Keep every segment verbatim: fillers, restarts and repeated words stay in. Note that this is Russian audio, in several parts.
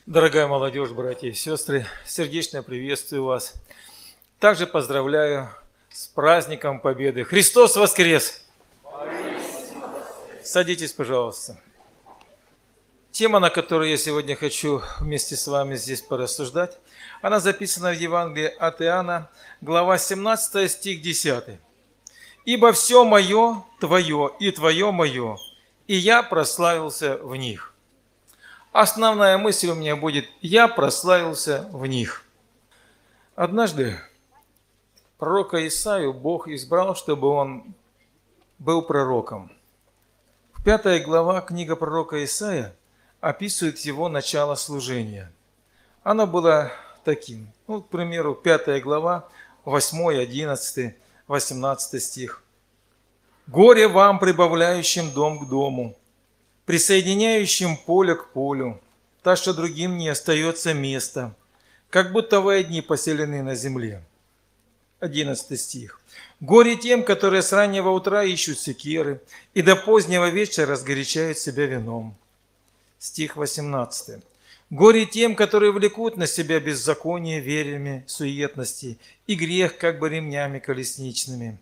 Дорогая молодежь, братья и сестры, сердечно приветствую вас. Также поздравляю с праздником Победы. Христос воскрес! Садитесь, пожалуйста. Тема, на которую я сегодня хочу вместе с вами здесь порассуждать, она записана в Евангелии от Иоанна, глава семнадцатая, стих десятый. «Ибо все мое Твое, и Твое мое, и я прославился в них». Основная мысль у меня будет: «Я прославился в них». Однажды пророка Исаию Бог избрал, чтобы он был пророком. Пятая глава книга пророка Исаия описывает его начало служения. Оно было таким. Ну, к примеру, пятая глава, восьмой, одиннадцатый, восемнадцатый стих. «Горе вам, прибавляющим дом к дому, присоединяющим поле к полю, так что другим не остается места, как будто вы одни поселены на земле». одиннадцатый стих. «Горе тем, которые с раннего утра ищут секиры, и до позднего вечера разгорячают себя вином». Стих восемнадцатый. «Горе тем, которые влекут на себя беззаконие верями суетности и грех, как бы ремнями колесничными».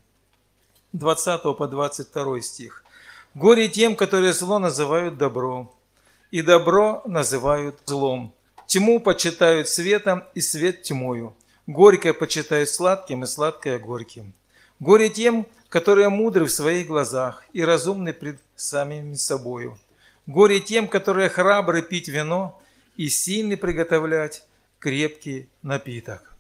двадцатый по двадцать второй стих. «Горе тем, которые зло называют добро, и добро называют злом. Тьму почитают светом, и свет тьмою. Горькое почитают сладким, и сладкое горьким. Горе тем, которые мудры в своих глазах и разумны пред самими собою. Горе тем, которые храбры пить вино и сильны приготовлять крепкий напиток».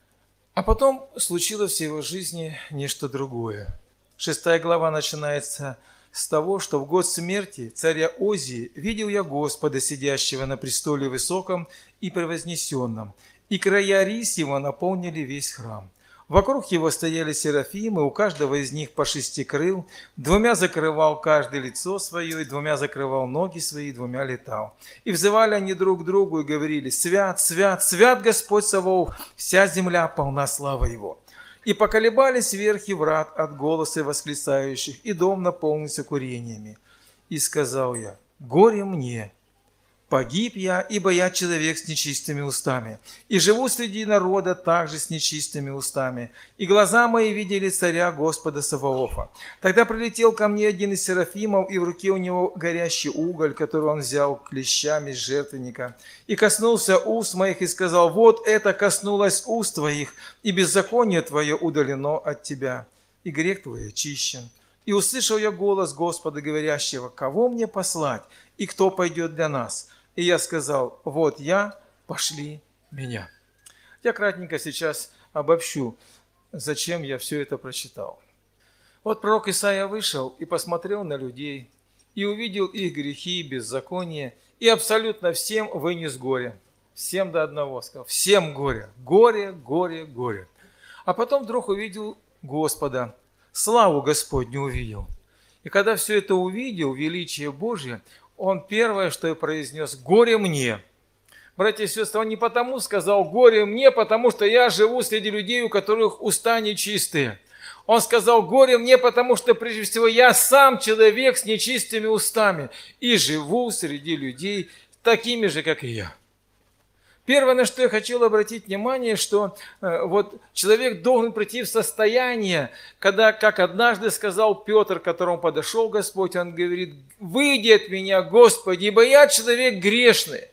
А потом случилось в его жизни нечто другое. Шестая глава начинается с того, что в год смерти царя Озии видел я Господа, сидящего на престоле высоком и превознесенном, и края рис его наполнили весь храм. Вокруг его стояли серафимы, у каждого из них по шести крыл, двумя закрывал каждый лицо свое, и двумя закрывал ноги свои, и двумя летал. И взывали они друг к другу и говорили: «Свят, свят, свят Господь Саваоф, вся земля полна славы Его». И поколебались верхи врат от голоса восклицающих, и дом наполнился курениями. И сказал я: «Горе мне! Погиб я, ибо я человек с нечистыми устами, и живу среди народа также с нечистыми устами, и глаза мои видели царя Господа Саваофа». Тогда прилетел ко мне один из серафимов, и в руке у него горящий уголь, который он взял клещами с жертвенника, и коснулся уст моих, и сказал: «Вот это коснулось уст твоих, и беззаконие твое удалено от тебя, и грех твой очищен». И услышал я голос Господа, говорящего: «Кого мне послать, и кто пойдет для нас?» И я сказал: «Вот я, пошли меня». Я кратенько сейчас обобщу, зачем я все это прочитал. Вот пророк Исаия вышел и посмотрел на людей, и увидел их грехи и беззаконие, и абсолютно всем вынес горе. Всем до одного сказал: всем горе, горе, горе, горе. А потом вдруг увидел Господа, славу Господню увидел. И когда все это увидел, величие Божье, он первое, что и произнес: «Горе мне». Братья и сестры, он не потому сказал: «Горе мне», потому что я живу среди людей, у которых уста нечистые. Он сказал: «Горе мне», потому что, прежде всего, я сам человек с нечистыми устами и живу среди людей такими же, как и я. Первое, на что я хотел обратить внимание, что э, вот человек должен прийти в состояние, когда, как однажды сказал Петр, к которому подошел Господь, он говорит: «Выйди от меня, Господи, ибо я человек грешный».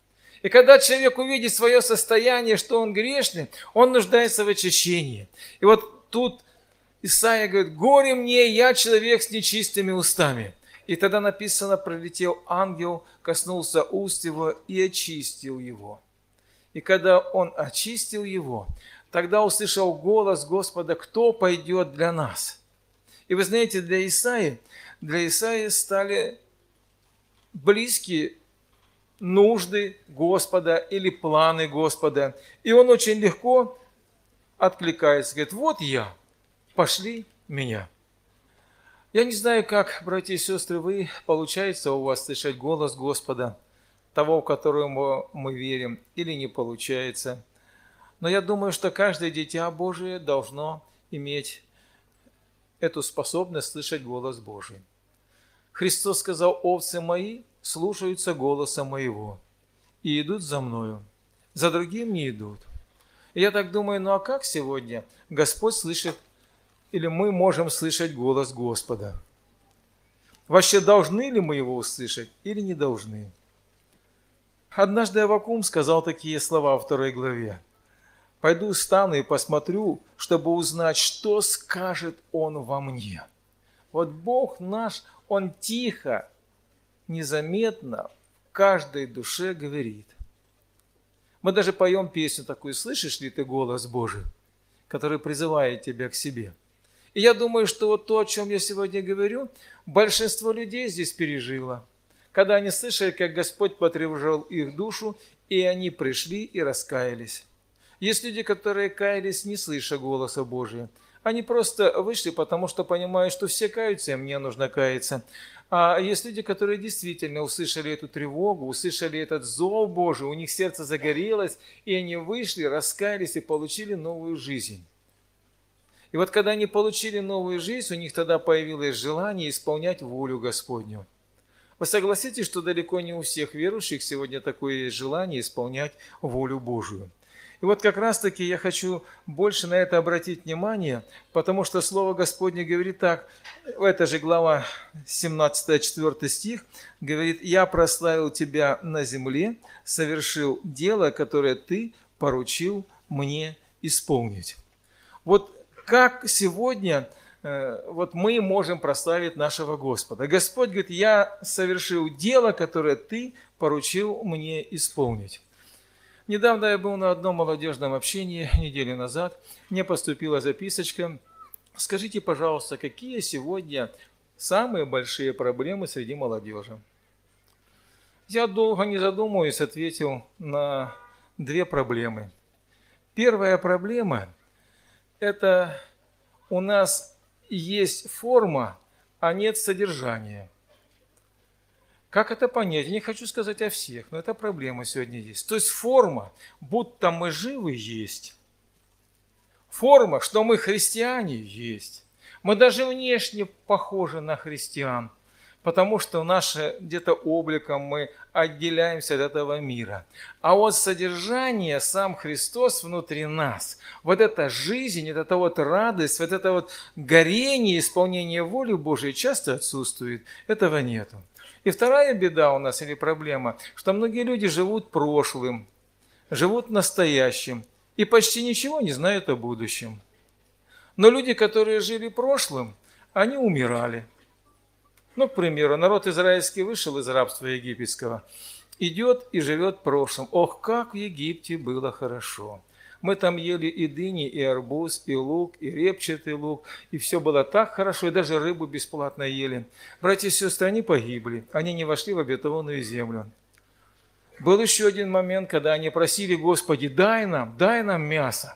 И когда человек увидит свое состояние, что он грешный, он нуждается в очищении. И вот тут Исаия говорит: «Горе мне, я человек с нечистыми устами». И тогда написано: прилетел ангел, коснулся уст его и очистил его. И когда он очистил его, тогда услышал голос Господа: «Кто пойдет для нас?» И вы знаете, для Исаии, для Исаии стали близкие нужды Господа или планы Господа. И он очень легко откликается, говорит: «Вот я, пошли меня». Я не знаю, как, братья и сестры, вы, получается у вас слышать голос Господа, того, в которого мы верим, или не получается. Но я думаю, что каждое дитя Божие должно иметь эту способность слышать голос Божий. Христос сказал: «Овцы мои слушаются голоса моего, и идут за мною, за другим не идут. И я так думаю, ну а как сегодня Господь слышит, или мы можем слышать голос Господа? Вообще должны ли мы его услышать или не должны? Однажды Аввакум сказал такие слова во второй главе. «Пойду встану и посмотрю, чтобы узнать, что скажет Он во мне». Вот Бог наш, Он тихо, незаметно в каждой душе говорит. Мы даже поем песню такую: «Слышишь ли ты голос Божий, который призывает тебя к себе?» И я думаю, что вот то, о чем я сегодня говорю, большинство людей здесь пережило, когда они слышали, как Господь потревожил их душу, и они пришли и раскаялись. Есть люди, которые каялись, не слыша голоса Божия. Они просто вышли, потому что понимают, что все каются, и мне нужно каяться. А есть люди, которые действительно услышали эту тревогу, услышали этот зов Божий, у них сердце загорелось, и они вышли, раскаялись и получили новую жизнь. И вот когда они получили новую жизнь, у них тогда появилось желание исполнять волю Господню. Вы согласитесь, что далеко не у всех верующих сегодня такое есть желание исполнять волю Божию. И вот как раз-таки я хочу больше на это обратить внимание, потому что Слово Господне говорит так, это же глава семнадцатая, четвёртый стих, говорит: «Я прославил тебя на земле, совершил дело, которое ты поручил мне исполнить». Вот как сегодня вот мы можем прославить нашего Господа? Господь говорит: «Я совершил дело, которое ты поручил мне исполнить». Недавно я был на одном молодежном общении, неделю назад. Мне поступила записочка. Скажите, пожалуйста, какие сегодня самые большие проблемы среди молодежи? Я долго не задумываясь ответил на две проблемы. Первая проблема – это у нас есть форма, а нет содержания. Как это понять? Я не хочу сказать о всех, но эта проблема сегодня есть. То есть форма, будто мы живы, есть. Форма, что мы христиане, есть. Мы даже внешне похожи на христиан, потому что наше где-то обликом мы отделяемся от этого мира. А вот содержание, сам Христос внутри нас, вот эта жизнь, вот эта вот радость, вот это вот горение, исполнение воли Божией часто отсутствует. Этого нету. И вторая беда у нас или проблема, что многие люди живут прошлым, живут настоящим и почти ничего не знают о будущем. Но люди, которые жили прошлым, они умирали. Ну, к примеру, народ израильский вышел из рабства египетского, идет и живет прошлым. Ох, как в Египте было хорошо! Мы там ели и дыни, и арбуз, и лук, и репчатый лук, и все было так хорошо, и даже рыбу бесплатно ели. Братья и сестры, они погибли, они не вошли в обетованную землю. Был еще один момент, когда они просили: Господи, дай нам, дай нам мясо.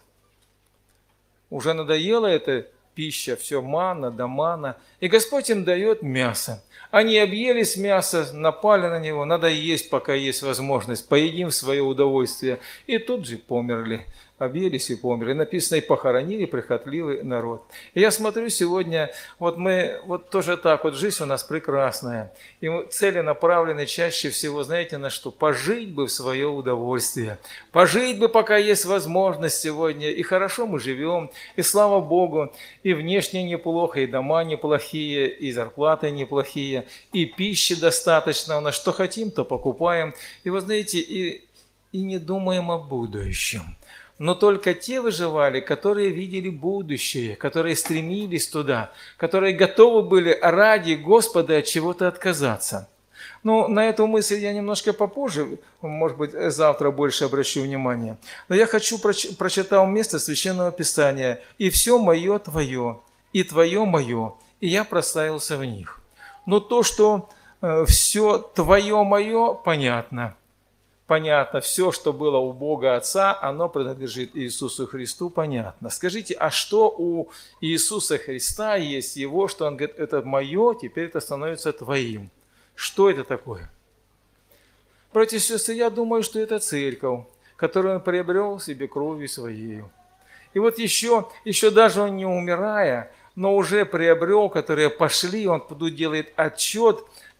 Уже надоела эта пища, все манна да манна, и Господь им дает мясо. Они объелись мяса, напали на него, надо есть, пока есть возможность, поедим в свое удовольствие, и тут же померли. Объелись и померли. Написано: и похоронили прихотливый народ. И я смотрю сегодня, вот мы, вот тоже так, вот жизнь у нас прекрасная. И мы целенаправлены чаще всего, знаете, на что? Пожить бы в свое удовольствие. Пожить бы, пока есть возможность сегодня. И хорошо мы живем, и слава Богу, и внешне неплохо, и дома неплохие, и зарплаты неплохие, и пищи достаточно у нас. Что хотим, то покупаем. И вы знаете, и, и не думаем о будущем. Но только те выживали, которые видели будущее, которые стремились туда, которые готовы были ради Господа от чего-то отказаться. Ну, на эту мысль я немножко попозже, может быть, завтра больше обращу внимание. Но я хочу проч- прочитал место Священного Писания: «И все мое твое, и твое мое, и я прославился в них». Но то, что э, все твое мое, понятно. Понятно, все, что было у Бога Отца, оно принадлежит Иисусу Христу, понятно. Скажите, а что у Иисуса Христа есть Его, что Он говорит: это мое, теперь это становится твоим? Что это такое? Братья и сестры, я думаю, что это церковь, которую Он приобрел себе кровью Своею. И вот еще, еще даже Он не умирая, но уже приобрел, которые пошли, Он тут делает отчет,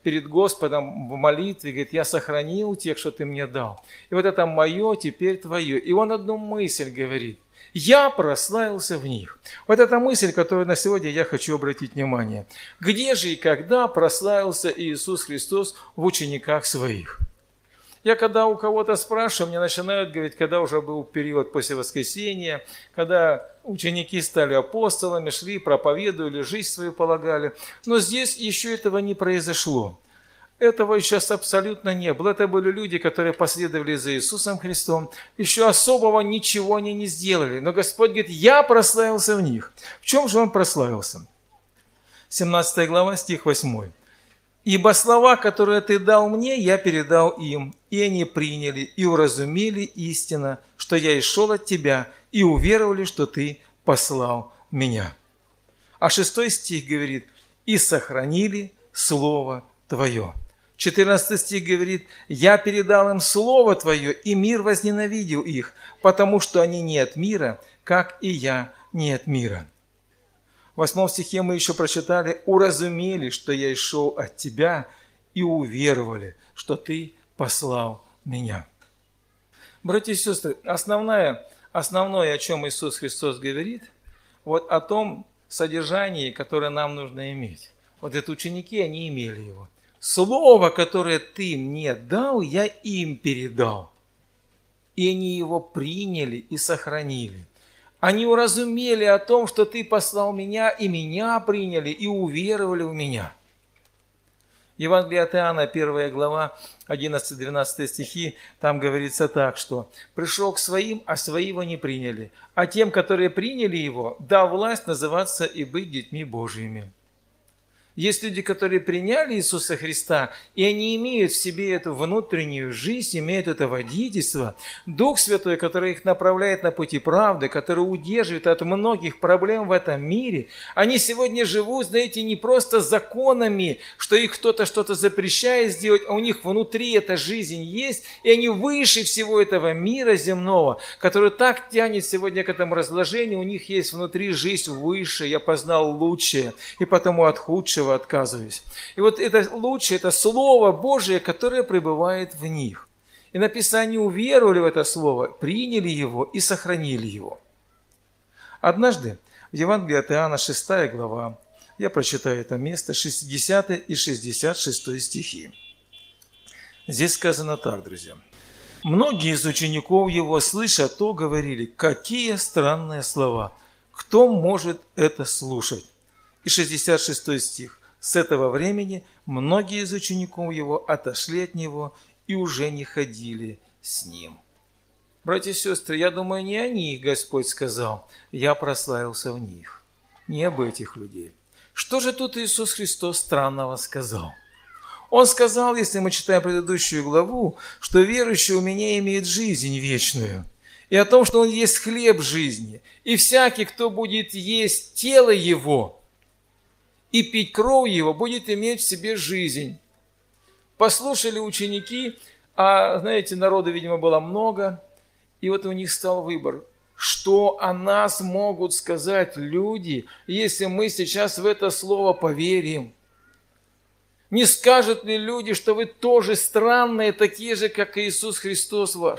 перед Господом в молитве, говорит, я сохранил тех, что ты мне дал. И вот это мое теперь твое. И он одну мысль говорит. Я прославился в них. Вот эта мысль, которую на сегодня я хочу обратить внимание. Где же и когда прославился Иисус Христос в учениках своих? Я когда у кого-то спрашиваю, мне начинают говорить, когда уже был период после воскресения, когда ученики стали апостолами, шли, проповедовали, жизнь свою полагали. Но здесь еще этого не произошло. Этого сейчас абсолютно не было. Это были люди, которые последовали за Иисусом Христом. Еще особого ничего они не сделали. Но Господь говорит, я прославился в них. В чем же Он прославился? семнадцатая глава, стих восьмой. «Ибо слова, которые ты дал мне, я передал им, и они приняли и уразумели истинно, что я и шел от тебя, и уверовали, что ты послал меня». А шестой стих говорит, «И сохранили слово твое». четырнадцатый стих говорит, «Я передал им слово твое, и мир возненавидел их, потому что они не от мира, как и я не от мира». В восьмом стихе мы еще прочитали, «Уразумели, что я и шел от тебя, и уверовали, что ты послал меня». Братья и сестры, основное, основное, о чем Иисус Христос говорит, вот о том содержании, которое нам нужно иметь. Вот это ученики, они имели его. Слово, которое ты мне дал, я им передал. И они его приняли и сохранили. Они уразумели о том, что ты послал меня, и меня приняли, и уверовали в меня. Евангелие от Иоанна, первая глава, одиннадцатый-двенадцатый стихи, там говорится так, что «Пришел к своим, а свои его не приняли, а тем, которые приняли его, дал власть называться и быть детьми Божьими». Есть люди, которые приняли Иисуса Христа, и они имеют в себе эту внутреннюю жизнь, имеют это водительство. Дух Святой, который их направляет на пути правды, который удерживает от многих проблем в этом мире. Они сегодня живут, знаете, не просто законами, что их кто-то что-то запрещает сделать, а у них внутри эта жизнь есть, и они выше всего этого мира земного, который так тянет сегодня к этому разложению, у них есть внутри жизнь выше, я познал лучшее, и потому от худшего отказываюсь. И вот это лучшее, это Слово Божие, которое пребывает в них. И написано, они уверовали в это Слово, приняли его и сохранили его. Однажды в Евангелии от Иоанна, шестая глава, я прочитаю это место, шестидесятый и шестьдесят шестой стихи. Здесь сказано так, друзья. «Многие из учеников его, слыша то, говорили, какие странные слова, кто может это слушать?» И шестьдесят шестой стих. «С этого времени многие из учеников его отошли от него и уже не ходили с ним». Братья и сестры, я думаю, не о них Господь сказал, я прославился в них. Не об этих людей. Что же тут Иисус Христос странного сказал? Он сказал, если мы читаем предыдущую главу, что верующий у меня имеет жизнь вечную. И о том, что Он есть хлеб жизни. И всякий, кто будет есть тело Его, и пить кровь его, будет иметь в себе жизнь. Послушали ученики, а, знаете, народа, видимо, было много, и вот у них стал выбор. Что о нас могут сказать люди, если мы сейчас в это слово поверим? Не скажут ли люди, что вы тоже странные, такие же, как Иисус Христос ваш?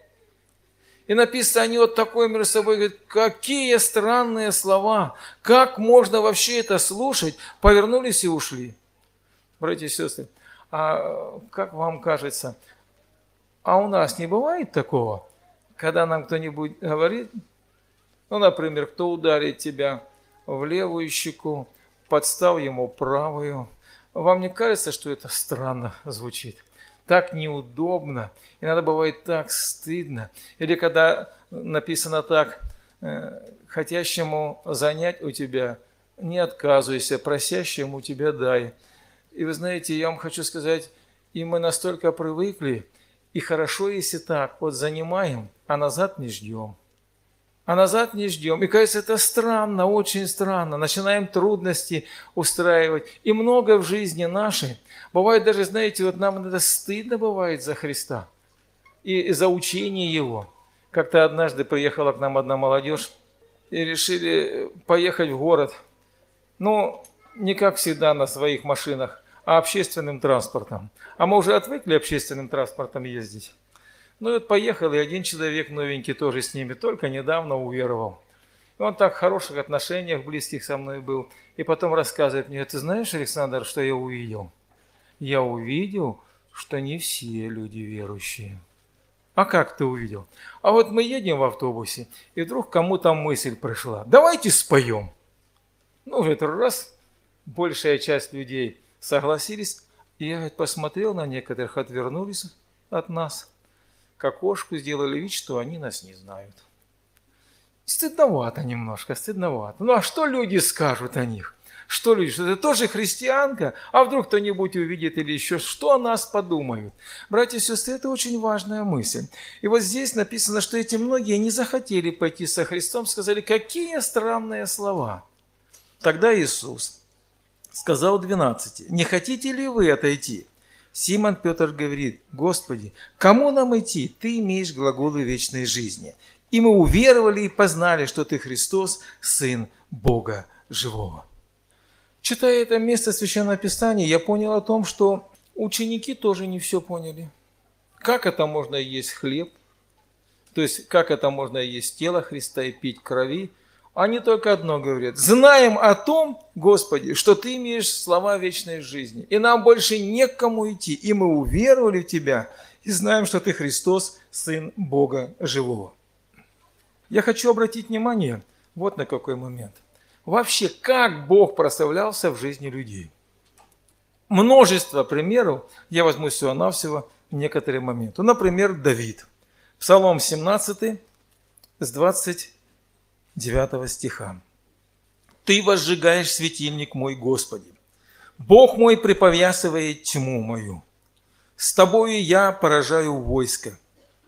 И написано, они вот такой между собой говорят, какие странные слова, как можно вообще это слушать? Повернулись и ушли. Братья и сестры, а как вам кажется, а у нас не бывает такого, когда нам кто-нибудь говорит, ну, например, кто ударит тебя в левую щеку, подстав ему правую. Вам не кажется, что это странно звучит? Так неудобно, иногда бывает так стыдно. Или когда написано так, хотящему занять у тебя, не отказывайся, просящему тебя дай. И вы знаете, я вам хочу сказать, и мы настолько привыкли, и хорошо, если так, вот занимаем, а назад не ждем. А назад не ждем. И кажется, это странно, очень странно. Начинаем трудности устраивать. И много в жизни нашей. Бывает даже, знаете, вот нам иногда стыдно бывает за Христа. И за учение Его. Как-то однажды приехала к нам одна молодежь. И решили поехать в город. Ну, не как всегда на своих машинах, а общественным транспортом. А мы уже отвыкли общественным транспортом ездить. Ну и вот поехал, и один человек новенький тоже с ними, только недавно уверовал. И он так в хороших отношениях близких со мной был. И потом рассказывает мне: ты знаешь, Александр, что я увидел? Я увидел, что не все люди верующие. А как ты увидел? А вот мы едем в автобусе, и вдруг кому-то мысль пришла: давайте споем. Ну, в этот раз большая часть людей согласились. И я, говорит, посмотрел на некоторых, отвернулись от нас, к окошку сделали вид, что они нас не знают. Стыдновато немножко, стыдновато. Ну а что люди скажут о них? Что люди, что это тоже христианка? А вдруг кто-нибудь увидит или еще, что о нас подумают? Братья и сестры, это очень важная мысль. И вот здесь написано, что эти многие не захотели пойти со Христом, сказали: какие странные слова. Тогда Иисус сказал двенадцати: не хотите ли вы отойти? Симон Петр говорит: Господи, кому нам идти? Ты имеешь глаголы вечной жизни. И мы уверовали и познали, что Ты Христос, Сын Бога Живого. Читая это место Священного Писания, я понял о том, что ученики тоже не все поняли. Как это можно есть хлеб? То есть, как это можно есть тело Христа и пить крови? Они только одно говорят: знаем о том, Господи, что Ты имеешь слова вечной жизни, и нам больше не к кому идти, и мы уверовали в Тебя, и знаем, что Ты Христос, Сын Бога Живого. Я хочу обратить внимание вот на какой момент. Вообще, как Бог прославлялся в жизни людей. Множество примеров, я возьму всего-навсего некоторые моменты. Например, Давид. Псалом семнадцатый, с двадцать девятого стиха. «Ты возжигаешь светильник мой, Господи. Бог мой припоясывает тьму мою. С Тобою я поражаю войско.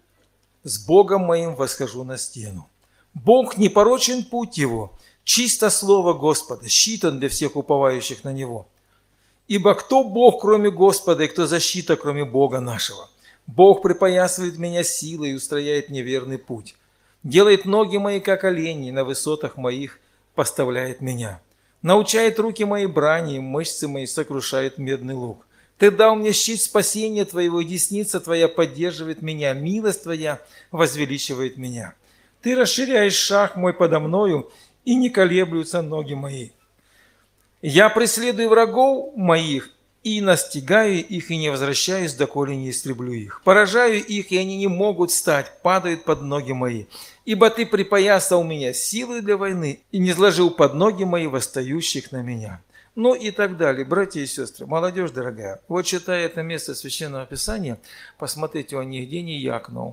С Богом моим восхожу на стену. Бог непорочен путь Его, чисто слово Господа, щит Он для всех уповающих на Него. Ибо кто Бог, кроме Господа, и кто защита, кроме Бога нашего? Бог припоясывает меня силой и устрояет мне верный путь. Делает ноги мои, как олени, на высотах моих поставляет меня. Научает руки мои брани, и мышцы мои сокрушает медный лук. Ты дал мне щит спасения Твоего, и десница Твоя поддерживает меня, милость Твоя возвеличивает меня. Ты расширяешь шаг мой подо мною, и не колеблются ноги мои. Я преследую врагов моих, и настигаю их, и не возвращаюсь, доколе не истреблю их. Поражаю их, и они не могут встать, падают под ноги мои. Ибо Ты припоясал меня силой для войны, и не сложил под ноги мои восстающих на меня». Ну и так далее. Братья и сестры, молодежь дорогая, вот читая это место Священного Писания, посмотрите, он нигде не якнул.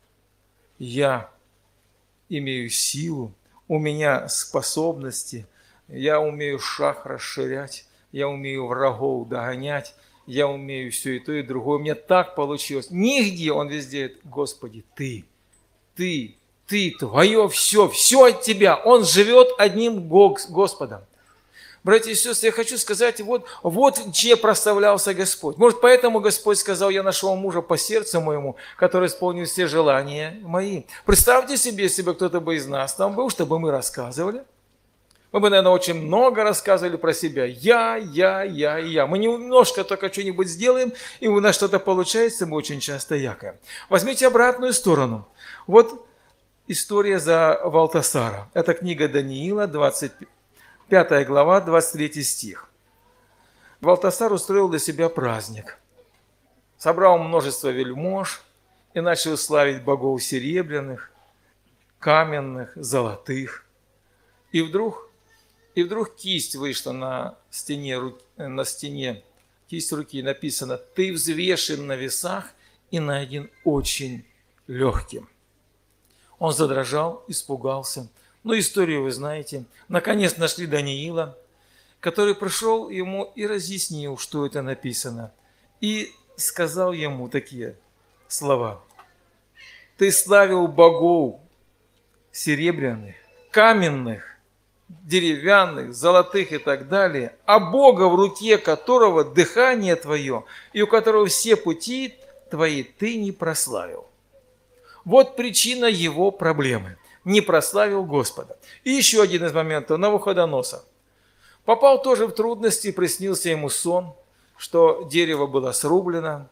Я имею силу, у меня способности, я умею шаг расширять, я умею врагов догонять, я умею все и то, и другое. У меня так получилось. Нигде, он везде: Господи, Ты, Ты, Ты, Твое все, все от Тебя. Он живет одним Господом. Братья и сестры, я хочу сказать, вот, вот чем прославлялся Господь. Может, поэтому Господь сказал: я нашел мужа по сердцу моему, который исполнил все желания мои. Представьте себе, если бы кто-то бы из нас там был, чтобы мы рассказывали. Мы бы, наверное, очень много рассказывали про себя. Я, я, я и я. Мы немножко только что-нибудь сделаем, и у нас что-то получается, мы очень часто якаем. Возьмите обратную сторону. Вот история за Валтасара. Это книга Даниила, двадцать пятая глава, двадцать третий стих. Валтасар устроил для себя праздник. Собрал множество вельмож и начал славить богов серебряных, каменных, золотых. И вдруг, и вдруг кисть вышла на стене, на стене, кисть руки, написано: «Ты взвешен на весах и найден очень легким». Он задрожал, испугался. Ну, историю вы знаете. Наконец нашли Даниила, который пришел ему и разъяснил, что это написано. И сказал ему такие слова: «Ты славил богов серебряных, каменных, деревянных, золотых и так далее, а Бога, в руке которого дыхание твое, и у которого все пути твои, ты не прославил». Вот причина его проблемы. Не прославил Господа. И еще один из моментов. Навуходоносор попал тоже в трудности, приснился ему сон, что дерево было срублено,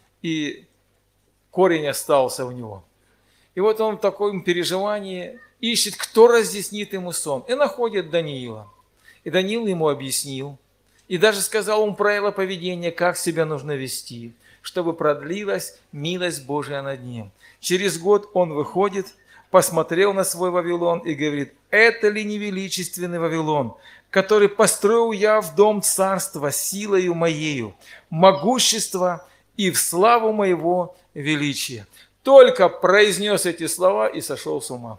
и корень остался у него. И вот он в таком переживании ищет, кто разъяснит ему сон. И находит Даниила. И Даниил ему объяснил. И даже сказал ему правила поведения, как себя нужно вести, чтобы продлилась милость Божия над ним. Через год он выходит, посмотрел на свой Вавилон и говорит: это ли не величественный Вавилон, который построил я в дом царства силою моею, могущество и в славу моего величия. Только произнес эти слова и сошел с ума.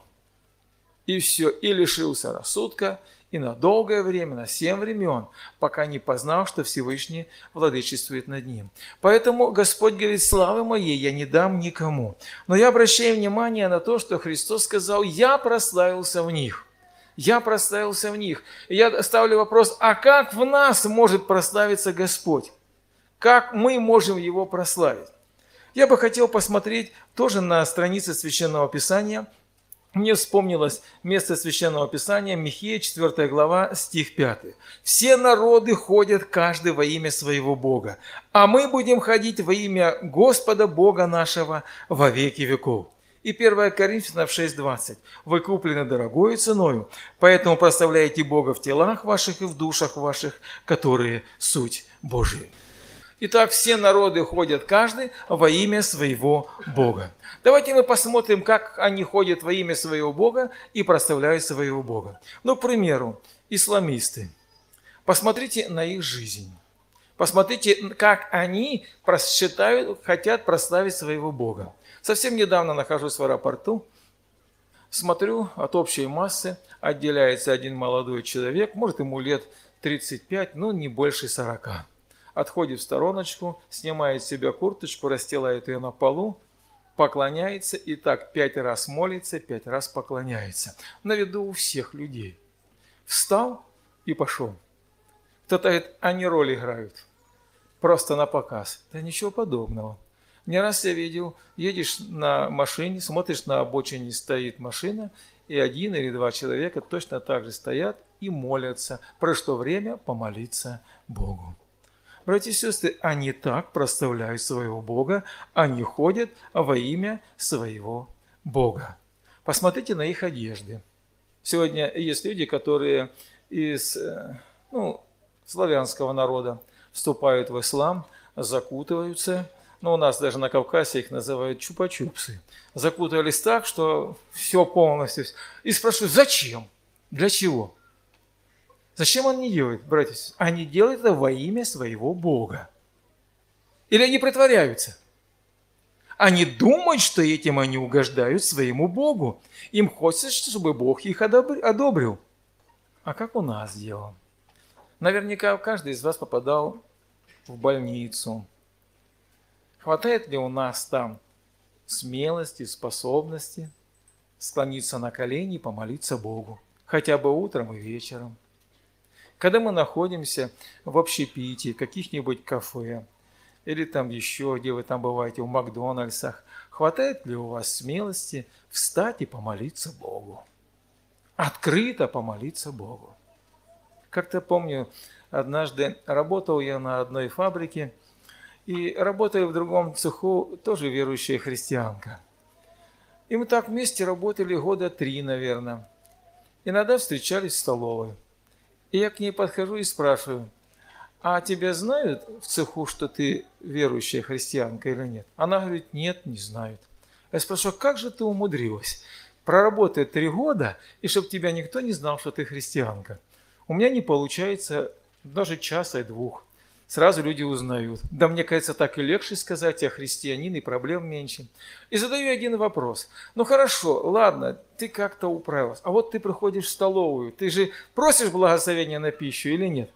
И все, и лишился рассудка, и на долгое время, на семь времен, пока не познал, что Всевышний владычествует над ним. Поэтому Господь говорит: славы моей я не дам никому. Но я обращаю внимание на то, что Христос сказал: я прославился в них. Я прославился в них. И я ставлю вопрос: а как в нас может прославиться Господь? Как мы можем Его прославить? Я бы хотел посмотреть тоже на странице Священного Писания. Мне вспомнилось место Священного Писания, Михея, четвёртая глава, стих пятый. «Все народы ходят, каждый во имя своего Бога, а мы будем ходить во имя Господа Бога нашего во веки веков». И первое Коринфянам шесть двадцать. «Вы куплены дорогою ценою, поэтому прославляйте Бога в телах ваших и в душах ваших, которые суть Божия». Итак, все народы ходят каждый во имя своего Бога. Давайте мы посмотрим, как они ходят во имя своего Бога и прославляют своего Бога. Ну, к примеру, исламисты. Посмотрите на их жизнь. Посмотрите, как они считают, хотят прославить своего Бога. Совсем недавно нахожусь в аэропорту, смотрю, от общей массы отделяется один молодой человек, может, ему лет тридцать пять, но не больше сорока. Отходит в стороночку, снимает с себя курточку, расстилает ее на полу, поклоняется и так пять раз молится, пять раз поклоняется. На виду у всех людей. Встал и пошел. Кто-то говорит: они роль играют. Просто на показ. Да ничего подобного. Не раз я видел, едешь на машине, смотришь, на обочине стоит машина, и один или два человека точно так же стоят и молятся. Прошло время помолиться Богу. Братья и сестры, они так прославляют своего Бога, они ходят во имя своего Бога. Посмотрите на их одежды. Сегодня есть люди, которые из ну, славянского народа вступают в ислам, закутываются. Ну, у нас даже на Кавказе их называют чупа-чупсы. Закутались так, что все полностью. И спрашивают: зачем? Для чего? Зачем они делают, братья? Они делают это во имя своего Бога. Или они притворяются? Они думают, что этим они угождают своему Богу. Им хочется, чтобы Бог их одобрил. А как у нас дело? Наверняка каждый из вас попадал в больницу. Хватает ли у нас там смелости, способности склониться на колени и помолиться Богу? Хотя бы утром и вечером. Когда мы находимся в общепитии, в каких-нибудь кафе, или там еще, где вы там бываете, в Макдональдсах, хватает ли у вас смелости встать и помолиться Богу? Открыто помолиться Богу. Как-то помню, однажды работал я на одной фабрике, и работая в другом цеху, тоже верующая христианка. И мы так вместе работали года три, наверное. Иногда встречались в столовой. И я к ней подхожу и спрашиваю: а тебя знают в цеху, что ты верующая христианка или нет? Она говорит: нет, не знают. Я спрашиваю: как же ты умудрилась проработать три года, и чтобы тебя никто не знал, что ты христианка? У меня не получается даже часа и двух. Сразу люди узнают. Да мне кажется, так и легче сказать: я христианин, и проблем меньше. И задаю один вопрос. Ну хорошо, ладно, ты как-то управилась. А вот ты приходишь в столовую, ты же просишь благословения на пищу или нет?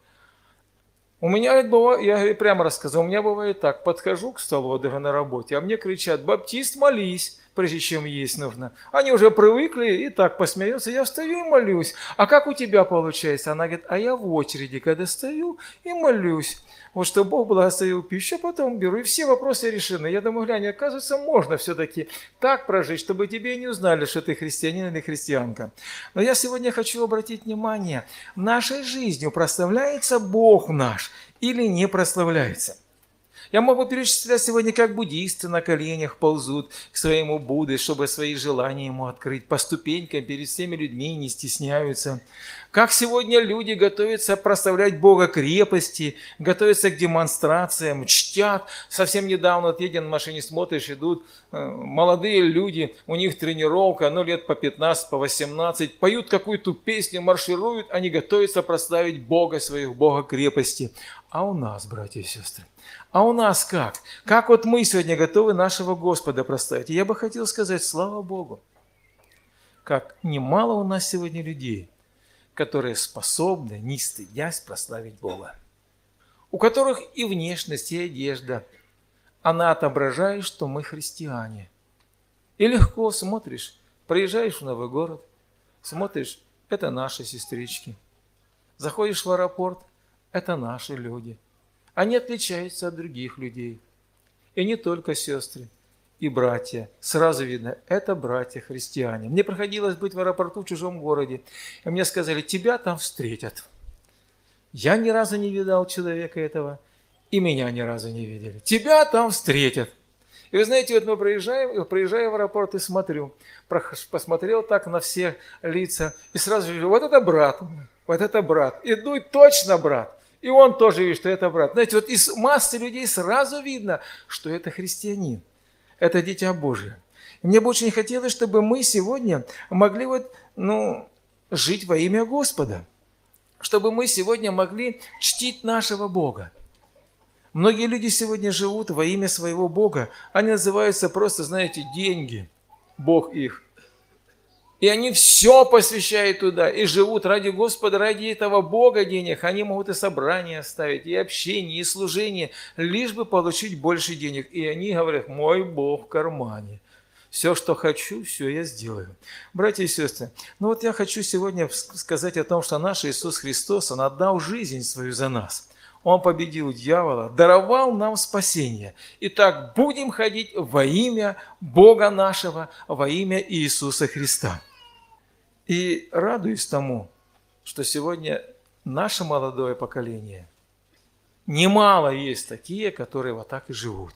У меня бывает, я прямо рассказал, у меня бывает так: подхожу к столу, даже на работе, а мне кричат: баптист, молись. прежде чем есть нужно. Они уже привыкли и так посмеются. Я встаю и молюсь. А как у тебя получается? Она говорит, а я в очереди, когда стою и молюсь. Вот что Бог благословил пищу, а потом беру, и все вопросы решены. Я думаю, глянь, оказывается, можно все-таки так прожить, чтобы тебе не узнали, что ты христианин или христианка. Но я сегодня хочу обратить внимание, нашей жизнью прославляется Бог наш или не прославляется. Я могу перечислять сегодня, как буддисты на коленях ползут к своему Будде, чтобы свои желания ему открыть, по ступенькам перед всеми людьми не стесняются. Как сегодня люди готовятся прославлять Бога крепости, готовятся к демонстрациям, чтят. Совсем недавно, вот едем на машине, смотришь, идут молодые люди, у них тренировка, ну лет по пятнадцать, по восемнадцать, поют какую-то песню, маршируют, они готовятся прославить Бога своих, Бога крепости. А у нас, братья и сестры, а у нас как? Как вот мы сегодня готовы нашего Господа прославить? И я бы хотел сказать, слава Богу, как немало у нас сегодня людей, которые способны, не стыдясь, прославить Бога. У которых и внешность, и одежда, она отображает, что мы христиане. И легко смотришь, приезжаешь в новый город, смотришь, это наши сестрички. Заходишь в аэропорт, это наши люди. Они отличаются от других людей. И не только сестры, и братья. Сразу видно, это братья-христиане. Мне приходилось быть в аэропорту в чужом городе. И мне сказали, тебя там встретят. Я ни разу не видал человека этого, и меня ни разу не видели. Тебя там встретят. И вы знаете, вот мы проезжаем, проезжаю в аэропорт и смотрю, посмотрел так на все лица, и сразу вижу, вот это брат, вот это брат. Иду, и точно брат. И он тоже видит, что это брат. Знаете, вот из массы людей сразу видно, что это христианин. Это дитя Божие. И мне бы очень хотелось, чтобы мы сегодня могли вот, ну, жить во имя Господа. Чтобы мы сегодня могли чтить нашего Бога. Многие люди сегодня живут во имя своего Бога. Они называются просто, знаете, деньги. Бог их. И они все посвящают туда, и живут ради Господа, ради этого Бога денег. Они могут и собрания оставить, и общение, и служение, лишь бы получить больше денег. И они говорят, мой Бог в кармане. Все, что хочу, все я сделаю. Братья и сестры, ну вот я хочу сегодня сказать о том, что наш Иисус Христос, Он отдал жизнь свою за нас. Он победил дьявола, даровал нам спасение. Итак, будем ходить во имя Бога нашего, во имя Иисуса Христа. И радуюсь тому, что сегодня наше молодое поколение, немало есть такие, которые вот так и живут.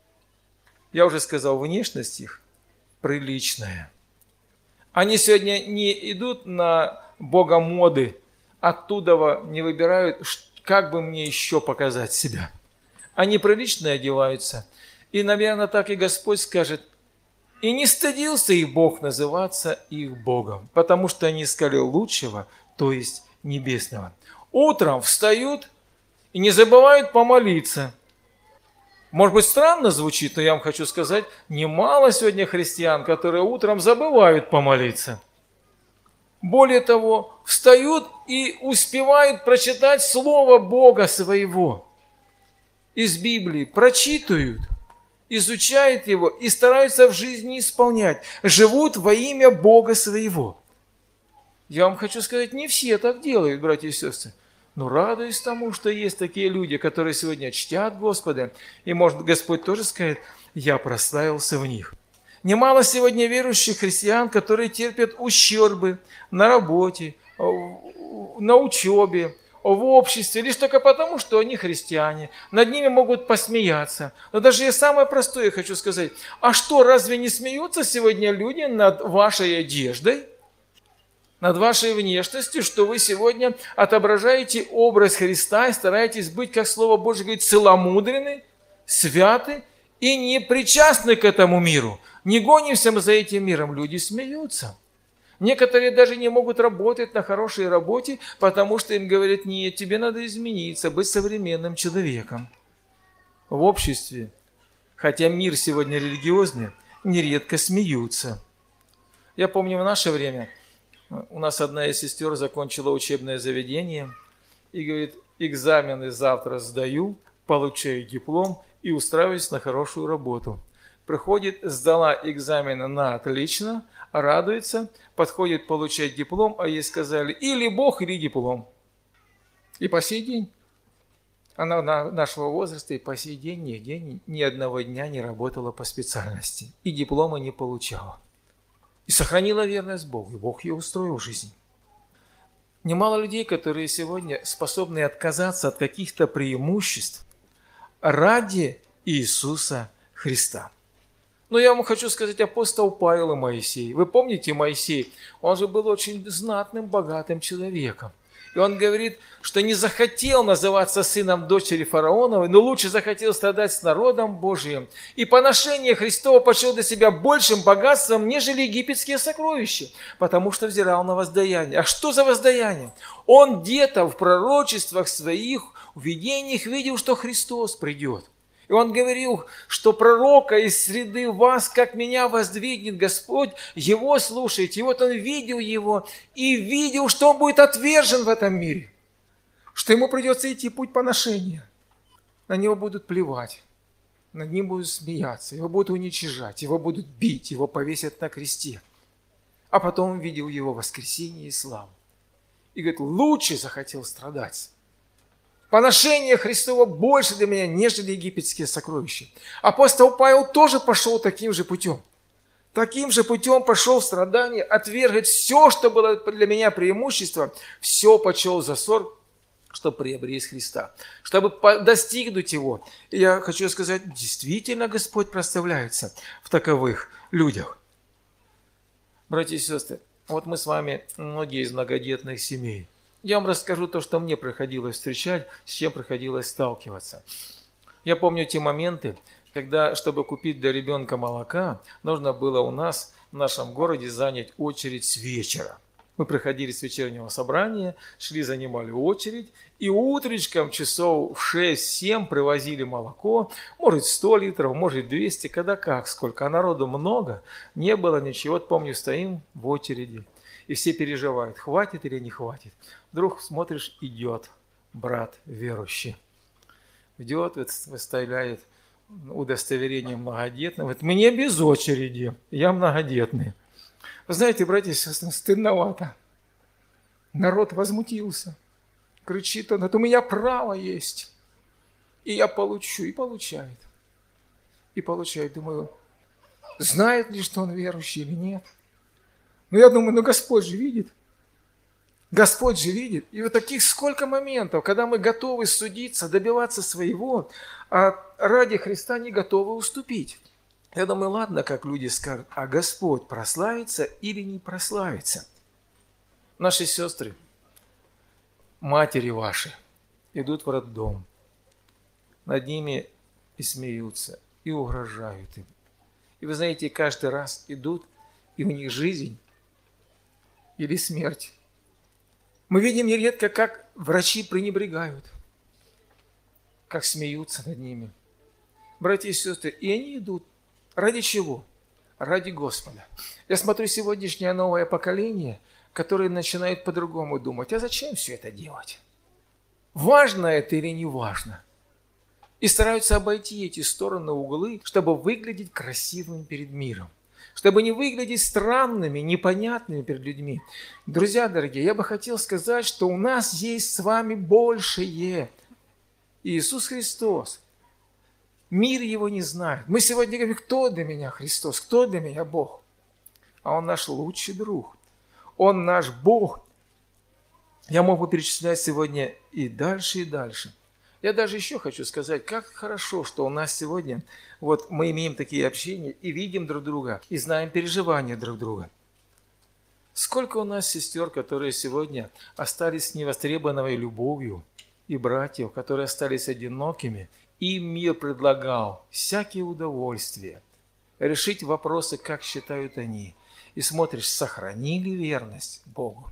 Я уже сказал, внешность их приличная. Они сегодня не идут на богомоды, оттуда не выбирают, как бы мне еще показать себя. Они прилично одеваются. И, наверное, так и Господь скажет, и не стыдился их Бог называться их Богом, потому что они искали лучшего, то есть небесного. Утром встают и не забывают помолиться. Может быть, странно звучит, но я вам хочу сказать, немало сегодня христиан, которые утром забывают помолиться. Более того, встают и успевают прочитать Слово Бога своего из Библии, прочитывают, изучают его и стараются в жизни исполнять, живут во имя Бога своего. Я вам хочу сказать, не все так делают, братья и сестры. Но радуюсь тому, что есть такие люди, которые сегодня чтят Господа, и, может, Господь тоже скажет, я прославился в них. Немало сегодня верующих христиан, которые терпят ущербы на работе, на учебе, в обществе, лишь только потому, что они христиане. Над ними могут посмеяться. Но даже я самое простое хочу сказать. А что, разве не смеются сегодня люди над вашей одеждой? Над вашей внешностью, что вы сегодня отображаете образ Христа и стараетесь быть, как Слово Божье говорит, целомудрены, святы и не причастны к этому миру. Не гонимся мы за этим миром. Люди смеются. Некоторые даже не могут работать на хорошей работе, потому что им говорят, нет, тебе надо измениться, быть современным человеком. В обществе, хотя мир сегодня религиозный, нередко смеются. Я помню, в наше время у нас одна из сестер закончила учебное заведение и говорит, экзамены завтра сдаю, получаю диплом и устраиваюсь на хорошую работу. Приходит, сдала экзамены на отлично, радуется, подходит получать диплом, а ей сказали, или Бог, или диплом. И по сей день, она нашего возраста, и по сей день нигде ни, ни одного дня не работала по специальности, и диплома не получала. И сохранила верность Богу, и Бог ее устроил в жизни. Немало людей, которые сегодня способны отказаться от каких-то преимуществ ради Иисуса Христа. Но я вам хочу сказать, апостол Павел и Моисей. Вы помните Моисей? Он же был очень знатным, богатым человеком. И он говорит, что не захотел называться сыном дочери фараоновой, но лучше захотел страдать с народом Божиим. И поношение Христово почел для себя большим богатством, нежели египетские сокровища, потому что взирал на воздаяние. А что за воздаяние? Он где-то в пророчествах своих, в видениях видел, что Христос придет. И он говорил, что пророка из среды вас, как меня воздвигнет Господь, его слушайте. И вот он видел его и видел, что он будет отвержен в этом мире, что ему придется идти путь поношения. На него будут плевать, над ним будут смеяться, его будут уничижать, его будут бить, его повесят на кресте. А потом он видел его воскресение и славу. И говорит, лучше захотел страдать. Поношение Христово больше для меня, нежели египетские сокровища. Апостол Павел тоже пошел таким же путем. Таким же путем пошел в страдания, отвергать все, что было для меня преимущество, все почел за ссор, чтобы приобрести Христа, чтобы достигнуть Его. И я хочу сказать, действительно Господь прославляется в таковых людях. Братья и сестры, вот мы с вами, многие из многодетных семей. Я вам расскажу то, что мне приходилось встречать, с чем приходилось сталкиваться. Я помню те моменты, когда, чтобы купить для ребенка молока, нужно было у нас в нашем городе занять очередь с вечера. Мы приходили с вечернего собрания, шли, занимали очередь, и утречком часов в шесть-семь привозили молоко, может сто литров, может двести, когда как, сколько. А народу много, не было ничего. Вот помню, стоим в очереди. И все переживают, хватит или не хватит. Вдруг смотришь, идет брат верующий. Идет, выставляет удостоверение многодетного. Говорит, мне без очереди, я многодетный. Вы знаете, братья и сестры, стыдновато. Народ возмутился. Кричит он, это у меня право есть. И я получу, и получает. И получает. Думаю, знает ли, что он верующий или нет? Но я думаю, ну Господь же видит. Господь же видит. И вот таких сколько моментов, когда мы готовы судиться, добиваться своего, а ради Христа не готовы уступить. Я думаю, ладно, как люди скажут, а Господь прославится или не прославится? Наши сестры, матери ваши, идут в роддом. Над ними и смеются, и угрожают им. И вы знаете, каждый раз идут, и у них жизнь или смерть. Мы видим нередко, как врачи пренебрегают, как смеются над ними. Братья и сестры, и они идут. Ради чего? Ради Господа. Я смотрю сегодняшнее новое поколение, которое начинает по-другому думать. А зачем все это делать? Важно это или не важно? И стараются обойти эти стороны, углы, чтобы выглядеть красивым перед миром. Чтобы не выглядеть странными, непонятными перед людьми. Друзья дорогие, я бы хотел сказать, что у нас есть с вами большее. Иисус Христос. Мир его не знает. Мы сегодня говорим, кто для меня Христос, кто для меня Бог? А Он наш лучший друг. Он наш Бог. Я мог бы перечислять сегодня и дальше, и дальше. Я даже еще хочу сказать, как хорошо, что у нас сегодня, вот мы имеем такие общения и видим друг друга, и знаем переживания друг друга. Сколько у нас сестер, которые сегодня остались с невостребованной любовью, и братьев, которые остались одинокими, им мир предлагал всякие удовольствия, решить вопросы, как считают они. И смотришь, сохранили верность Богу.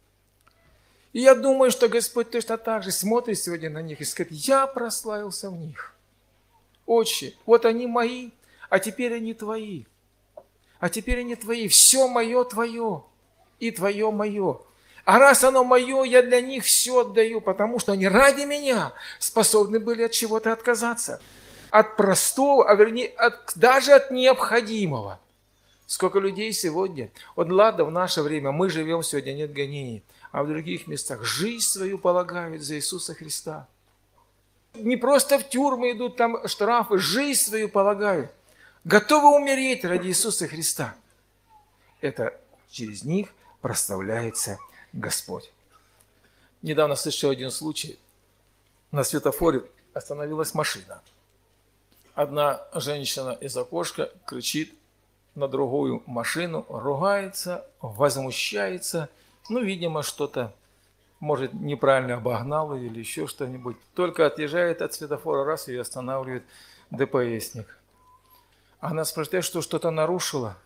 И я думаю, что Господь точно так же смотрит сегодня на них и скажет, я прославился в них. Отче, вот они мои, а теперь они твои. А теперь они твои. Все мое твое, и твое мое. А раз оно мое, я для них все отдаю, потому что они ради меня способны были от чего-то отказаться. от простого, а вернее, от, даже от необходимого. Сколько людей сегодня, вот ладно, в наше время, мы живем сегодня, нет гонений, а в других местах жизнь свою полагают за Иисуса Христа. Не просто в тюрьмы идут, там штрафы, жизнь свою полагают. Готовы умереть ради Иисуса Христа. Это через них прославляется Господь. Недавно слышал один случай. На светофоре остановилась машина. Одна женщина из окошка кричит на другую машину, ругается, возмущается. Ну, видимо, что-то, может, неправильно обогнал ее или еще что-нибудь. Только отъезжает от светофора, раз, ее останавливает ДПСник. Она спрашивает, что что-то нарушила?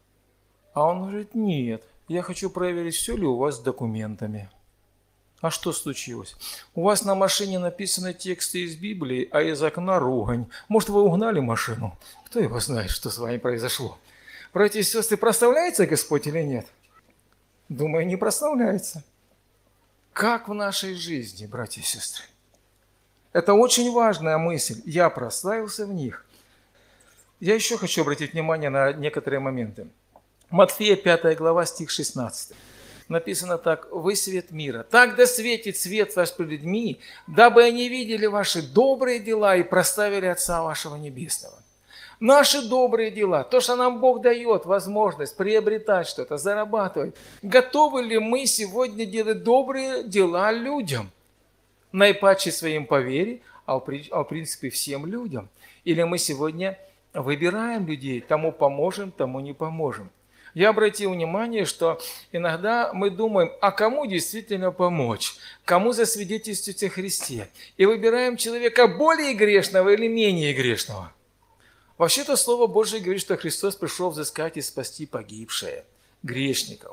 А он говорит, нет, я хочу проверить, все ли у вас с документами. А что случилось? У вас на машине написаны тексты из Библии, а из окна ругань. Может, вы угнали машину? Кто его знает, что с вами произошло? Братья и сестры, прославляется Господь или нет? Думаю, не прославляется. Как в нашей жизни, братья и сестры? Это очень важная мысль. Я прославился в них. Я еще хочу обратить внимание на некоторые моменты. Матфея пятая глава, стих шестнадцатый. Написано так: «Вы свет мира. Так да светит свет ваш пред людьми, дабы они видели ваши добрые дела и прославили Отца вашего Небесного». Наши добрые дела, то, что нам Бог дает возможность приобретать что-то, зарабатывать. Готовы ли мы сегодня делать добрые дела людям? Наипаче своим по вере, а в принципе всем людям. Или мы сегодня выбираем людей, тому поможем, тому не поможем. Я обратил внимание, что иногда мы думаем, а кому действительно помочь, кому засвидетельствовать о Христе. И выбираем человека более грешного или менее грешного. Вообще-то Слово Божие говорит, что Христос пришел взыскать и спасти погибшие, грешников.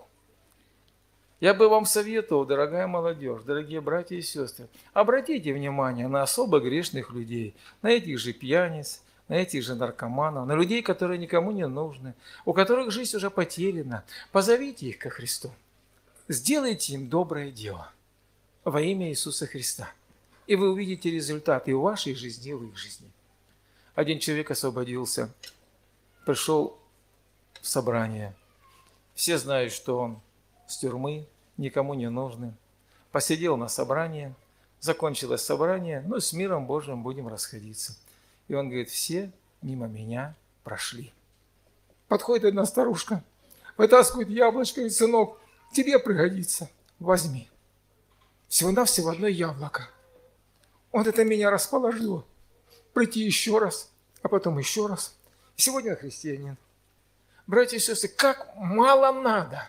Я бы вам советовал, дорогая молодежь, дорогие братья и сестры, обратите внимание на особо грешных людей, на этих же пьяниц, на этих же наркоманов, на людей, которые никому не нужны, у которых жизнь уже потеряна. Позовите их ко Христу. Сделайте им доброе дело во имя Иисуса Христа. И вы увидите результат и в вашей жизни, и в их жизни. Один человек освободился, пришел в собрание. Все знают, что он с тюрьмы, никому не нужный. Посидел на собрании, закончилось собрание, ну, с миром Божьим будем расходиться. И он говорит, все мимо меня прошли. Подходит одна старушка, вытаскивает яблочко и, сынок, тебе пригодится, возьми. Всего-навсего одно яблоко. Вот это меня расположило. Прийти еще раз, а потом еще раз. Сегодня я христианин. Братья и сестры, как мало надо.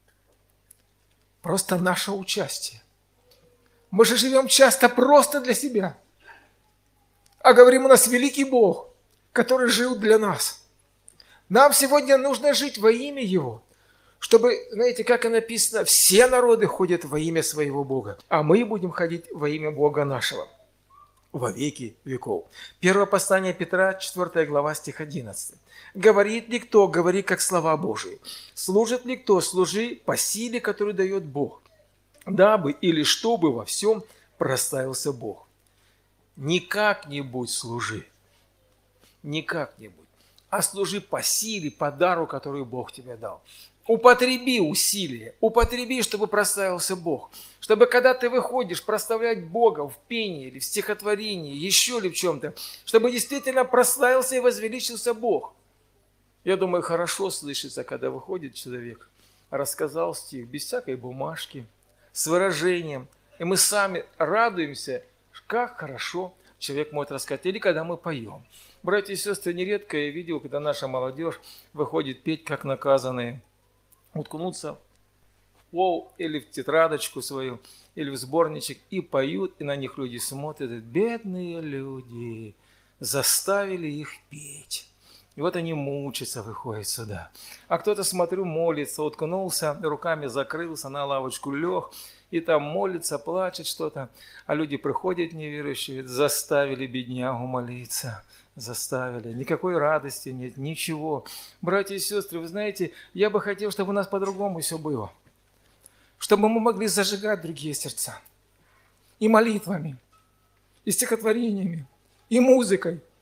Просто наше участие. Мы же живем часто просто для себя. А говорим, у нас великий Бог, который жил для нас. Нам сегодня нужно жить во имя Его. Чтобы, знаете, как и написано, все народы ходят во имя своего Бога. А мы будем ходить во имя Бога нашего. Во веки веков. Первое послание Петра, четвёртая глава, стих одиннадцатый. «Говорит ли кто, говори как слова Божии. Служит ли кто, служи по силе, которую дает Бог. Дабы или чтобы во всем прославился Бог». Не как-нибудь служи, не как-нибудь, а служи по силе, по дару, который Бог тебе дал. Употреби усилия, употреби, чтобы прославился Бог. Чтобы когда ты выходишь прославлять Бога в пении или в стихотворении, еще ли в чем-то, чтобы действительно прославился и возвеличился Бог. Я думаю, хорошо слышится, когда выходит человек, рассказал стих без всякой бумажки, с выражением, и мы сами радуемся, как хорошо человек может рассказать. Или когда мы поем. Братья и сестры, нередко я видел, когда наша молодежь выходит петь, как наказанные, уткнуться в пол или в тетрадочку свою, или в сборничек, и поют, и на них люди смотрят, бедные люди, заставили их петь. И вот они мучатся, выходят сюда. А кто-то, смотрю, молится, уткнулся, руками закрылся, на лавочку лег, и там молится, плачет что-то. А люди приходят неверующие, заставили беднягу молиться. Заставили. Никакой радости нет, ничего. Братья и сестры, вы знаете, я бы хотел, чтобы у нас по-другому все было. Чтобы мы могли зажигать другие сердца. И молитвами, и стихотворениями, и музыкой,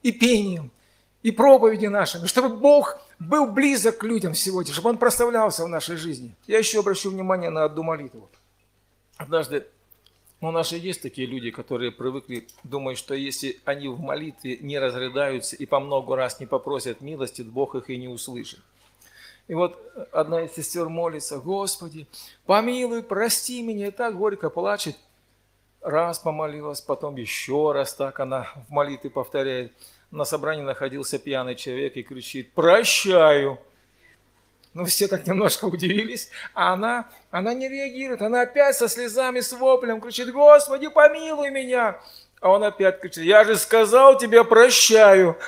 и пением, и проповеди нашими, чтобы Бог был близок к людям сегодня, чтобы Он прославлялся в нашей жизни. Я еще обращу внимание на одну молитву. Однажды у нас же есть такие люди, которые привыкли думать, что если они в молитве не разрыдаются и по много раз не попросят милости, Бог их и не услышит. И вот одна из сестер молится: Господи, помилуй, прости меня, и так горько плачет. Раз помолилась, потом еще раз так она в молитве повторяет. На собрании находился пьяный человек и кричит: прощаю. Ну, все так немножко удивились, а она, она не реагирует. Она опять со слезами, с воплем кричит: Господи, помилуй меня. А он опять кричит: я же сказал тебе, прощаю.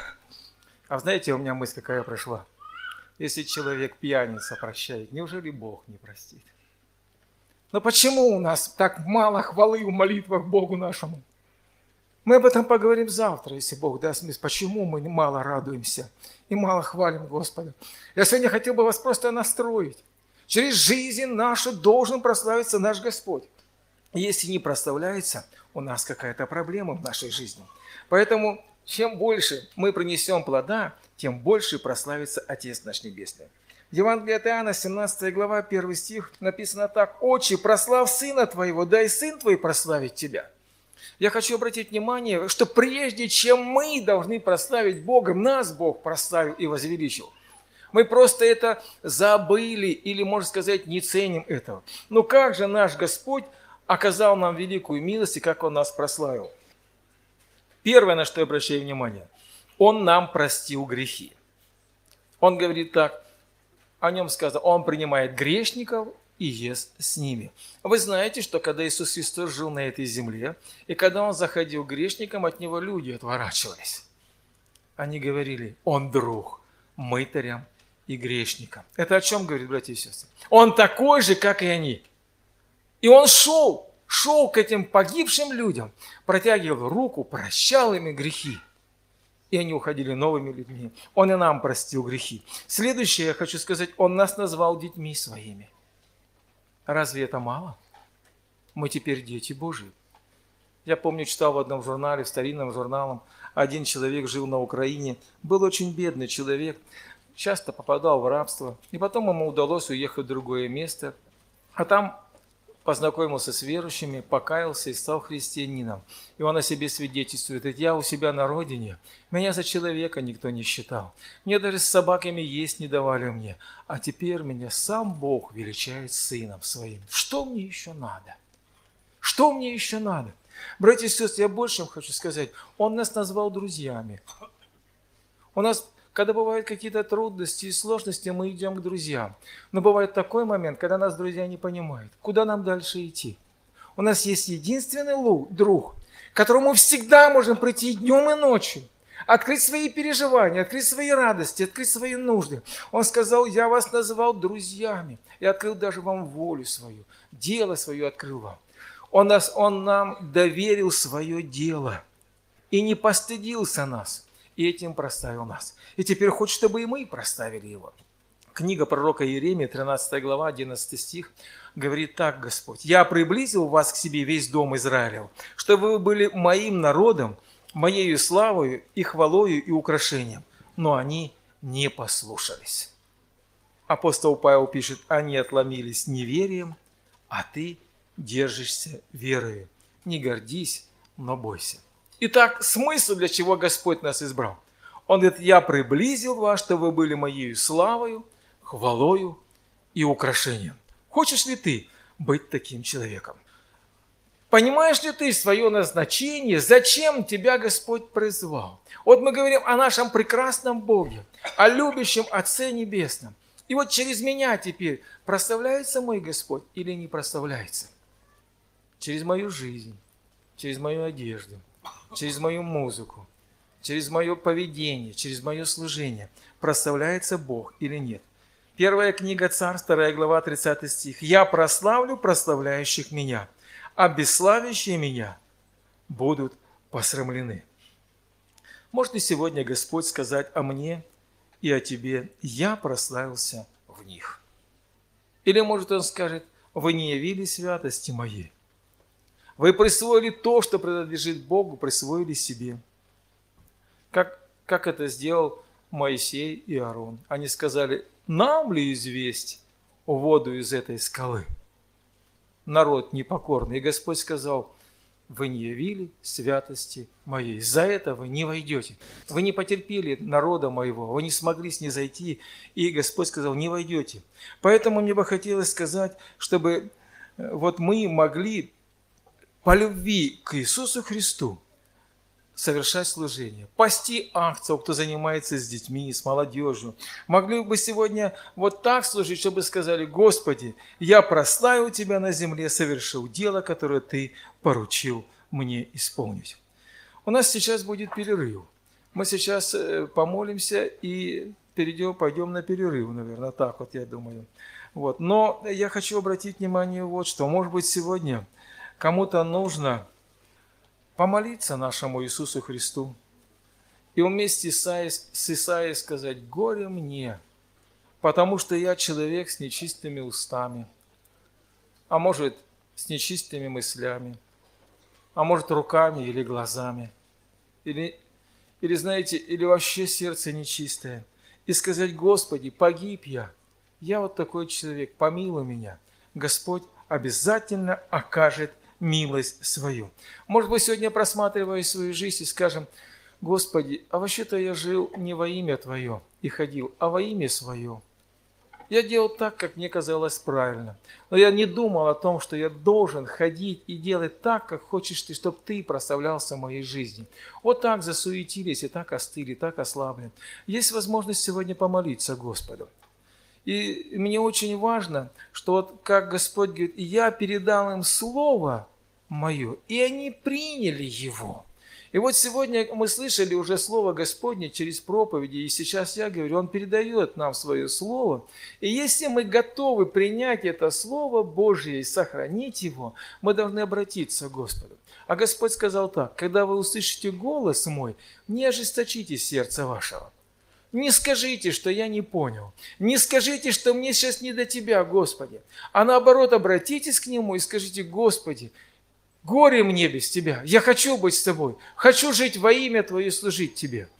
А знаете, у меня мысль какая прошла? Если человек пьяница прощает, неужели Бог не простит? Но почему у нас так мало хвалы в молитвах Богу нашему? Мы об этом поговорим завтра, если Бог даст мне. Почему мы мало радуемся и мало хвалим Господа? Я сегодня хотел бы вас просто настроить. Через жизнь нашу должен прославиться наш Господь. Если не прославляется, у нас какая-то проблема в нашей жизни. Поэтому чем больше мы принесем плода, тем больше прославится Отец наш Небесный. В Евангелии от Иоанна, семнадцатая глава, первый стих, написано так: «Отче, прослав Сына Твоего, да и Сын Твой прославит Тебя». Я хочу обратить внимание, что прежде чем мы должны прославить Бога, нас Бог прославил и возвеличил. Мы просто это забыли или, можно сказать, не ценим этого. Но как же наш Господь оказал нам великую милость и как Он нас прославил? Первое, на что я обращаю внимание, Он нам простил грехи. Он говорит так, о Нем сказано: Он принимает грешников и ест с ними. Вы знаете, что когда Иисус Христос жил на этой земле, и когда Он заходил к грешникам, от Него люди отворачивались. Они говорили: Он друг мытарям и грешникам. Это о чем говорит, братья и сестры? Он такой же, как и они. И Он шел, шел к этим погибшим людям, протягивал руку, прощал им грехи. И они уходили новыми людьми. Он и нам простил грехи. Следующее, я хочу сказать, Он нас назвал детьми Своими. Разве это мало? Мы теперь дети Божьи. Я помню, читал в одном журнале, в старинном журнале, один человек жил на Украине, был очень бедный человек, часто попадал в рабство, и потом ему удалось уехать в другое место, а там познакомился с верующими, покаялся и стал христианином. И он о себе свидетельствует: «Ведь я у себя на родине, меня за человека никто не считал, мне даже с собаками есть не давали мне, а теперь меня сам Бог величает сыном своим. Что мне еще надо? Что мне еще надо?» Братья и сестры, я больше вам хочу сказать, Он нас назвал друзьями. У нас, когда бывают какие-то трудности и сложности, мы идем к друзьям. Но бывает такой момент, когда нас друзья не понимают, куда нам дальше идти. У нас есть единственный друг, к которому всегда можем прийти днем и ночью, открыть свои переживания, открыть свои радости, открыть свои нужды. Он сказал: я вас назвал друзьями и открыл даже вам волю свою, дело свое открыл вам. Он, нас, он нам доверил свое дело и не постыдился нас, и этим прославил нас. И теперь хочет, чтобы и мы прославили Его. Книга пророка Иеремии, тринадцатая глава, одиннадцатый стих, говорит так: Господь: «Я приблизил вас к себе, весь дом Израилев, чтобы вы были моим народом, моею славою и хвалою и украшением». Но они не послушались. Апостол Павел пишет: «Они отломились неверием, а ты держишься верою. Не гордись, но бойся». Итак, смысл, для чего Господь нас избрал. Он говорит: «Я приблизил вас, чтобы вы были моею славою, хвалою и украшением». Хочешь ли ты быть таким человеком? Понимаешь ли ты свое назначение, зачем тебя Господь призвал? Вот мы говорим о нашем прекрасном Боге, о любящем Отце Небесном. И вот через меня теперь прославляется мой Господь или не прославляется? Через мою жизнь, через мою одежду, через мою музыку, через мое поведение, через мое служение прославляется Бог или нет? Первая книга Царств, вторая глава, тридцатый стих. «Я прославлю прославляющих меня, а бесславящие меня будут посрамлены». Может ли сегодня Господь сказать о мне и о тебе: «Я прославился в них»? Или может Он скажет: «Вы не явили святости моей». Вы присвоили то, что принадлежит Богу, присвоили себе. Как как это сделал Моисей и Аарон. Они сказали: нам ли известь воду из этой скалы? Народ непокорный. И Господь сказал: вы не явили святости моей, за это вы не войдете. Вы не потерпели народа моего, вы не смогли снизойти, и Господь сказал: не войдете. Поэтому мне бы хотелось сказать, чтобы вот мы могли по любви к Иисусу Христу совершать служение, пасти акцию, кто занимается с детьми, с молодежью. Могли бы сегодня вот так служить, чтобы сказали: Господи, я прославил Тебя на земле, совершил дело, которое Ты поручил мне исполнить. У нас сейчас будет перерыв. Мы сейчас помолимся и перейдем, пойдем на перерыв, наверное, так вот я думаю. Вот. Но я хочу обратить внимание вот что. Может быть, сегодня кому-то нужно помолиться нашему Иисусу Христу и вместе с Исаией сказать: горе мне, потому что я человек с нечистыми устами, а может, с нечистыми мыслями, а может, руками или глазами, или, или знаете, или вообще сердце нечистое, и сказать: Господи, погиб я, я вот такой человек, помилуй меня. Господь обязательно окажет милость свою. Может быть, сегодня, просматривая свою жизнь, и скажем: Господи, а вообще-то я жил не во имя Твое и ходил, а во имя свое. Я делал так, как мне казалось правильно. Но я не думал о том, что я должен ходить и делать так, как хочешь Ты, чтобы Ты прославлялся в моей жизни. Вот так засуетились, и так остыли, так ослабли. Есть возможность сегодня помолиться Господу. И мне очень важно, что вот как Господь говорит: я передал им Слово Мое, и они приняли его. И вот сегодня мы слышали уже Слово Господне через проповеди, и сейчас я говорю, Он передает нам Свое Слово. И если мы готовы принять это Слово Божье и сохранить его, мы должны обратиться к Господу. А Господь сказал так: когда вы услышите голос Мой, не ожесточите сердце вашего. Не скажите, что я не понял. Не скажите, что мне сейчас не до Тебя, Господи. А наоборот, обратитесь к Нему и скажите: Господи, горе мне без Тебя. Я хочу быть с Тобой. Хочу жить во имя Твое, служить Тебе.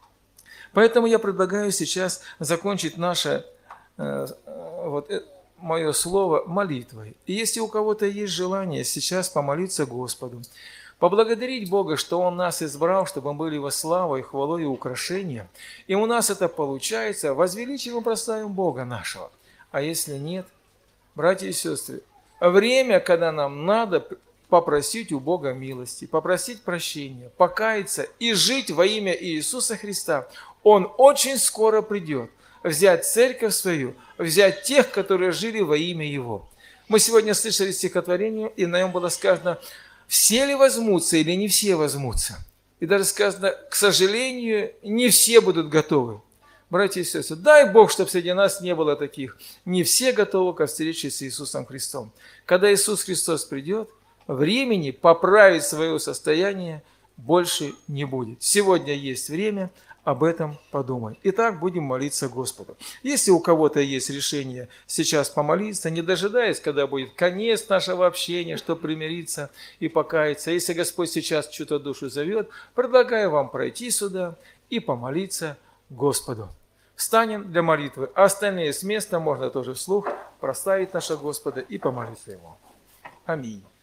Поэтому я предлагаю сейчас закончить наше, э, вот, э, мое слово молитвой. И если у кого-то есть желание сейчас помолиться Господу, поблагодарить Бога, что Он нас избрал, чтобы мы были Его славой, хвалой и украшением. И у нас это получается. Возвеличим и прославим Бога нашего. А если нет, братья и сестры, время, когда нам надо попросить у Бога милости, попросить прощения, покаяться и жить во имя Иисуса Христа, Он очень скоро придет. Взять церковь свою, взять тех, которые жили во имя Его. Мы сегодня слышали стихотворение, и на нем было сказано: все ли возьмутся или не все возьмутся? И даже сказано: к сожалению, не все будут готовы. Братья и сестры, дай Бог, чтобы среди нас не было таких. Не все готовы ко встрече с Иисусом Христом. Когда Иисус Христос придет, времени поправить свое состояние больше не будет. Сегодня есть время, об этом подумай. Итак, будем молиться Господу. Если у кого-то есть решение сейчас помолиться, не дожидаясь, когда будет конец нашего общения, чтобы примириться и покаяться. Если Господь сейчас чью-то душу зовет, предлагаю вам пройти сюда и помолиться Господу. Встанем для молитвы, а остальные с места можно тоже вслух прославить нашего Господа и помолиться Ему. Аминь.